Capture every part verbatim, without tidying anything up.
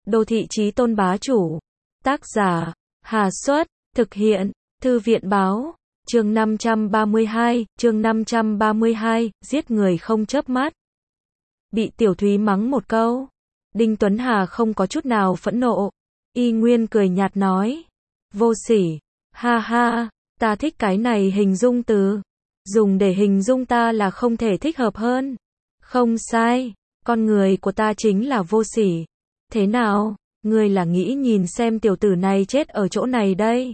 Đô thị chí tôn bá chủ. Tác giả, Hà Xuất, thực hiện, Thư viện báo. Chương năm trăm ba mươi hai, chương năm trăm ba mươi hai, giết người không chớp mắt. Bị Tiểu Thúy mắng một câu, Đinh Tuấn Hà không có chút nào phẫn nộ, y nguyên cười nhạt nói, vô sỉ, ha ha, ta thích cái này hình dung từ, dùng để hình dung ta là không thể thích hợp hơn. Không sai, con người của ta chính là vô sỉ. Thế nào, ngươi là nghĩ nhìn xem tiểu tử này chết ở chỗ này đây?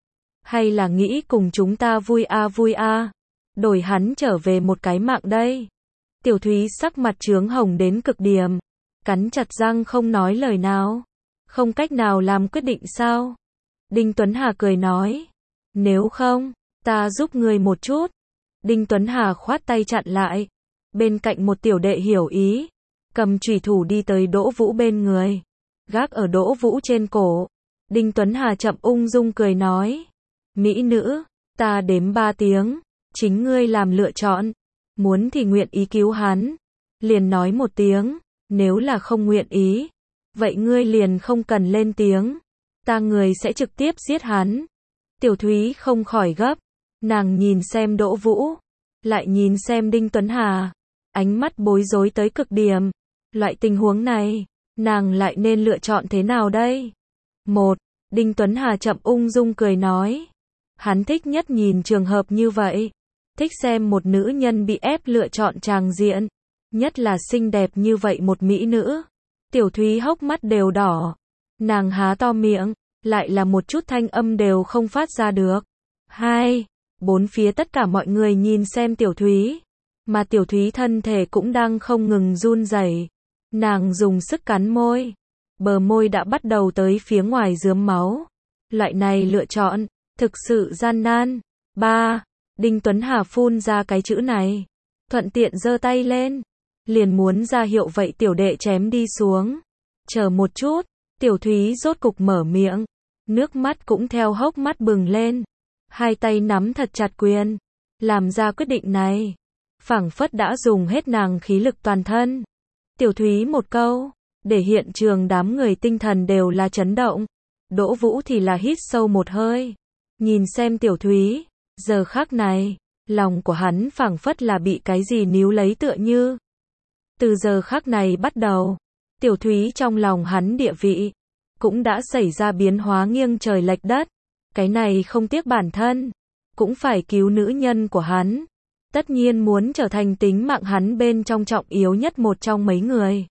Hay là nghĩ cùng chúng ta vui a à vui a, à, đổi hắn trở về một cái mạng đây? Tiểu Thúy sắc mặt chướng hồng đến cực điểm, cắn chặt răng không nói lời nào. Không cách nào làm quyết định sao? Đinh Tuấn Hà cười nói, nếu không, ta giúp ngươi một chút. Đinh Tuấn Hà khoát tay chặn lại. Bên cạnh một tiểu đệ hiểu ý, cầm chủy thủ đi tới Đỗ Vũ bên người, gác ở Đỗ Vũ trên cổ. Đinh Tuấn Hà chậm ung dung cười nói, mỹ nữ, ta đếm ba tiếng, chính ngươi làm lựa chọn, muốn thì nguyện ý cứu hắn, liền nói một tiếng, nếu là không nguyện ý, vậy ngươi liền không cần lên tiếng, ta người sẽ trực tiếp giết hắn. Tiểu Thúy không khỏi gấp, nàng nhìn xem Đỗ Vũ, lại nhìn xem Đinh Tuấn Hà, ánh mắt bối rối tới cực điểm. Loại tình huống này, nàng lại nên lựa chọn thế nào đây? Một, Đinh Tuấn Hà chậm ung dung cười nói, hắn thích nhất nhìn trường hợp như vậy, thích xem một nữ nhân bị ép lựa chọn tràng diện, nhất là xinh đẹp như vậy một mỹ nữ. Tiểu Thúy hốc mắt đều đỏ, nàng há to miệng, lại là một chút thanh âm đều không phát ra được. Hai, bốn phía tất cả mọi người nhìn xem Tiểu Thúy, mà Tiểu Thúy thân thể cũng đang không ngừng run rẩy. Nàng dùng sức cắn môi, bờ môi đã bắt đầu tới phía ngoài rướm máu. Loại này lựa chọn, thực sự gian nan. Ba, Đinh Tuấn Hà phun ra cái chữ này, thuận tiện giơ tay lên, liền muốn ra hiệu vậy tiểu đệ chém đi xuống. Chờ một chút, Tiểu Thúy rốt cục mở miệng, nước mắt cũng theo hốc mắt bừng lên, hai tay nắm thật chặt quyền, làm ra quyết định này, phảng phất đã dùng hết nàng khí lực toàn thân. Tiểu Thúy một câu, để hiện trường đám người tinh thần đều là chấn động. Đỗ Vũ thì là hít sâu một hơi, nhìn xem Tiểu Thúy, giờ khắc này, lòng của hắn phảng phất là bị cái gì níu lấy tựa như. Từ giờ khắc này bắt đầu, Tiểu Thúy trong lòng hắn địa vị cũng đã xảy ra biến hóa nghiêng trời lệch đất. Cái này không tiếc bản thân, cũng phải cứu nữ nhân của hắn. Tất nhiên muốn trở thành tính mạng hắn bên trong trọng yếu nhất một trong mấy người.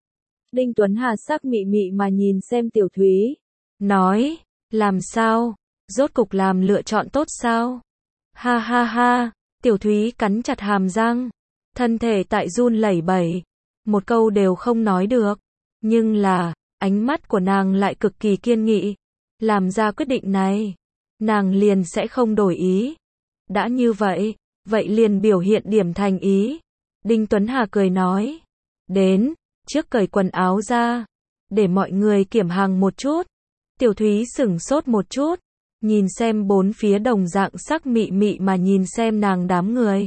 Đinh Tuấn Hà sắc mị mị mà nhìn xem Tiểu Thúy, nói, làm sao, rốt cục làm lựa chọn tốt sao? Ha ha ha, Tiểu Thúy cắn chặt hàm răng, thân thể tại run lẩy bẩy, một câu đều không nói được, nhưng là, ánh mắt của nàng lại cực kỳ kiên nghị, làm ra quyết định này, nàng liền sẽ không đổi ý. Đã như vậy, vậy liền biểu hiện điểm thành ý. Đinh Tuấn Hà cười nói, đến, trước cởi quần áo ra, để mọi người kiểm hàng một chút. Tiểu Thúy sửng sốt một chút, nhìn xem bốn phía đồng dạng sắc mị mị mà nhìn xem nàng đám người.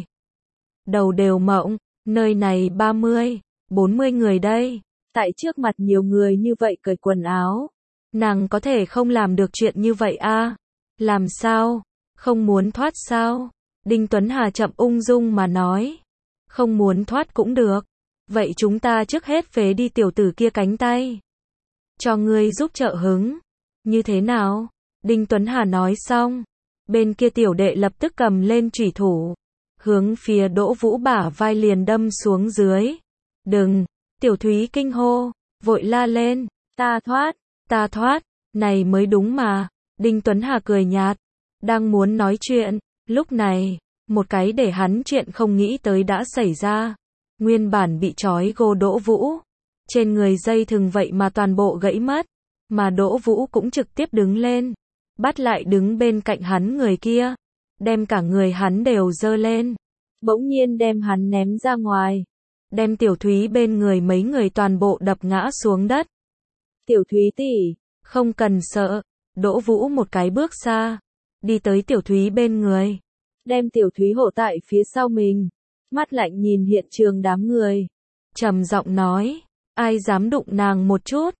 Đầu đều mộng, nơi này ba mươi, bốn mươi người đây, tại trước mặt nhiều người như vậy cởi quần áo. Nàng có thể không làm được chuyện như vậy à? Làm sao? Không muốn thoát sao? Đinh Tuấn Hà chậm ung dung mà nói, không muốn thoát cũng được, vậy chúng ta trước hết phế đi tiểu tử kia cánh tay, cho ngươi giúp trợ hứng, như thế nào? Đinh Tuấn Hà nói xong, bên kia tiểu đệ lập tức cầm lên chủy thủ, hướng phía Đỗ Vũ bả vai liền đâm xuống dưới. Đừng! Tiểu Thúy kinh hô, vội la lên, ta thoát, ta thoát, này mới đúng mà. Đinh Tuấn Hà cười nhạt, đang muốn nói chuyện, lúc này, một cái để hắn chuyện không nghĩ tới đã xảy ra. Nguyên bản bị trói gô Đỗ Vũ, trên người dây thừng vậy mà toàn bộ gãy mất, mà Đỗ Vũ cũng trực tiếp đứng lên, bắt lại đứng bên cạnh hắn người kia, đem cả người hắn đều giơ lên, bỗng nhiên đem hắn ném ra ngoài, đem Tiểu Thúy bên người mấy người toàn bộ đập ngã xuống đất. Tiểu Thúy tỷ, không cần sợ. Đỗ Vũ một cái bước xa, đi tới Tiểu Thúy bên người, đem Tiểu Thúy hộ tại phía sau mình, mắt lạnh nhìn hiện trường đám người, trầm giọng nói, ai dám đụng nàng một chút,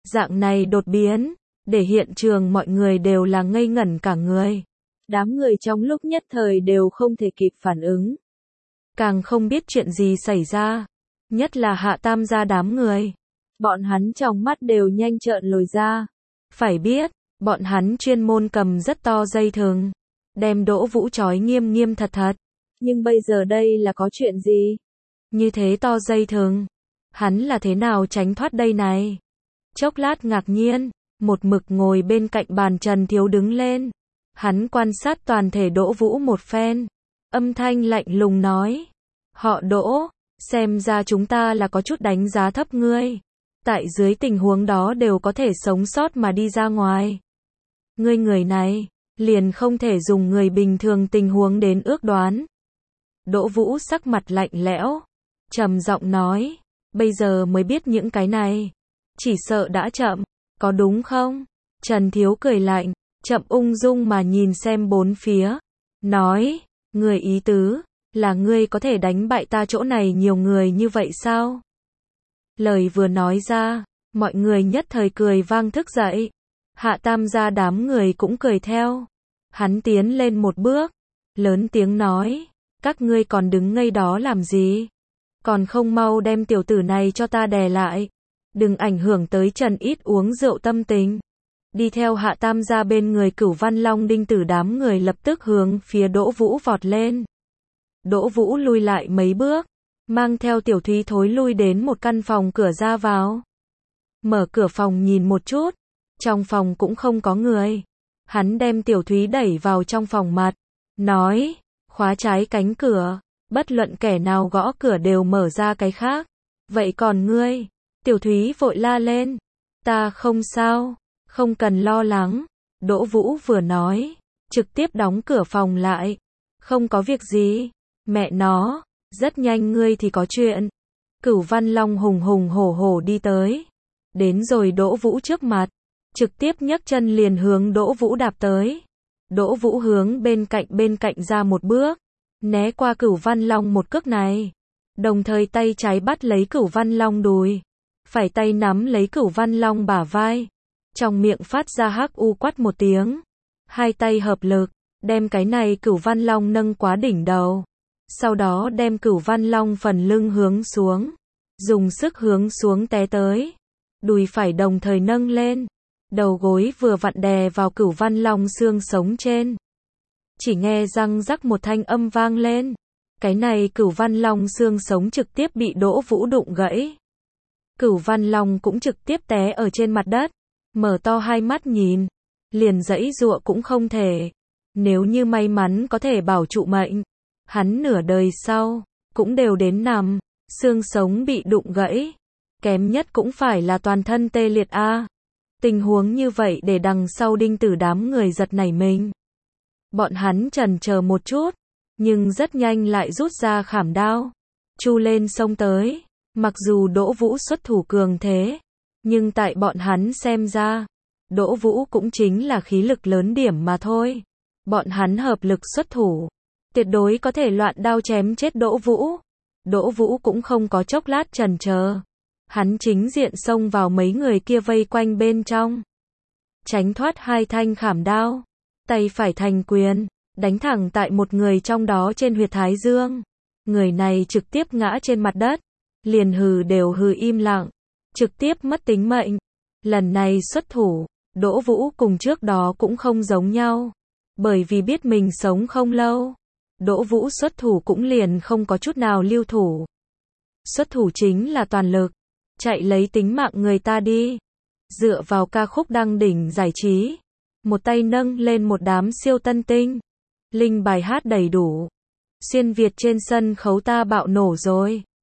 Dạng này đột biến, để hiện trường mọi người đều là ngây ngẩn cả người. Đám người trong lúc nhất thời đều không thể kịp phản ứng. Càng không biết chuyện gì xảy ra. Nhất là Hạ Tam gia đám người. Bọn hắn trong mắt đều nhanh trợn lồi ra. Phải biết, bọn hắn chuyên môn cầm rất to dây thừng. Đem Đỗ Vũ trói nghiêm nghiêm thật thật. Nhưng bây giờ đây là có chuyện gì? Như thế to dây thừng. Hắn là thế nào tránh thoát đây này? Chốc lát ngạc nhiên, một mực ngồi bên cạnh bàn Trần Thiếu đứng lên. Hắn quan sát toàn thể Đỗ Vũ một phen. Âm thanh lạnh lùng nói. Họ Đỗ, xem ra chúng ta là có chút đánh giá thấp ngươi. Tại dưới tình huống đó đều có thể sống sót mà đi ra ngoài. Ngươi người này, liền không thể dùng người bình thường tình huống đến ước đoán. Đỗ Vũ sắc mặt lạnh lẽo, trầm giọng nói, bây giờ mới biết những cái này. Chỉ sợ đã chậm, có đúng không? Trần Thiếu cười lạnh, chậm ung dung mà nhìn xem bốn phía. Nói, người ý tứ, là ngươi có thể đánh bại ta chỗ này nhiều người như vậy sao? Lời vừa nói ra, mọi người nhất thời cười vang thức dậy. Hạ Tam gia đám người cũng cười theo. Hắn tiến lên một bước, lớn tiếng nói, các ngươi còn đứng ngây đó làm gì? Còn không mau đem tiểu tử này cho ta đè lại. Đừng ảnh hưởng tới Trần Ít uống rượu tâm tình. Đi theo Hạ Tam gia bên người Cửu Văn Long Đinh Tử đám người lập tức hướng phía Đỗ Vũ vọt lên. Đỗ Vũ lui lại mấy bước, mang theo Tiểu Thúy thối lui đến một căn phòng cửa ra vào. Mở cửa phòng nhìn một chút, trong phòng cũng không có người. Hắn đem Tiểu Thúy đẩy vào trong phòng mặt, nói, khóa trái cánh cửa, bất luận kẻ nào gõ cửa đều mở ra cái khác. Vậy còn ngươi? Tiểu Thúy vội la lên, ta không sao, không cần lo lắng. Đỗ Vũ vừa nói, trực tiếp đóng cửa phòng lại. Không có việc gì, mẹ nó, rất nhanh ngươi thì có chuyện. Cửu Văn Long hùng hùng hổ hổ đi tới, đến rồi Đỗ Vũ trước mặt, trực tiếp nhấc chân liền hướng Đỗ Vũ đạp tới. Đỗ Vũ hướng bên cạnh bên cạnh ra một bước, né qua Cửu Văn Long một cước này, đồng thời tay trái bắt lấy Cửu Văn Long đùi, phải tay nắm lấy Cửu Văn Long bả vai, trong miệng phát ra hắc u quát một tiếng, hai tay hợp lực, đem cái này Cửu Văn Long nâng quá đỉnh đầu, sau đó đem Cửu Văn Long phần lưng hướng xuống, dùng sức hướng xuống té tới, đùi phải đồng thời nâng lên, đầu gối vừa vặn đè vào Cửu Văn Long xương sống trên. Chỉ nghe răng rắc một thanh âm vang lên, cái này Cửu Văn Long xương sống trực tiếp bị Đỗ Vũ đụng gãy. Cửu Văn Long cũng trực tiếp té ở trên mặt đất, mở to hai mắt nhìn, liền giãy giụa cũng không thể. Nếu như may mắn có thể bảo trụ mệnh, hắn nửa đời sau cũng đều đến nằm, xương sống bị đụng gãy, kém nhất cũng phải là toàn thân tê liệt a. Tình huống như vậy để đằng sau Đinh Tử đám người giật nảy mình. Bọn hắn chần chờ một chút, nhưng rất nhanh lại rút ra khảm đao, chu lên xông tới. Mặc dù Đỗ Vũ xuất thủ cường thế, nhưng tại bọn hắn xem ra, Đỗ Vũ cũng chính là khí lực lớn điểm mà thôi. Bọn hắn hợp lực xuất thủ, tuyệt đối có thể loạn đao chém chết Đỗ Vũ. Đỗ Vũ cũng không có chốc lát chần chờ, hắn chính diện xông vào mấy người kia vây quanh bên trong, tránh thoát hai thanh khảm đao, tay phải thành quyền, đánh thẳng tại một người trong đó trên huyệt thái dương. Người này trực tiếp ngã trên mặt đất, liền hừ đều hừ im lặng, trực tiếp mất tính mệnh. Lần này xuất thủ, Đỗ Vũ cùng trước đó cũng không giống nhau, bởi vì biết mình sống không lâu, Đỗ Vũ xuất thủ cũng liền không có chút nào lưu thủ. Xuất thủ chính là toàn lực, chạy lấy tính mạng người ta đi. Dựa vào ca khúc đăng đỉnh giải trí, một tay nâng lên một đám siêu tân tinh, linh bài hát đầy đủ. Xuyên Việt trên sân khấu ta bạo nổ rồi.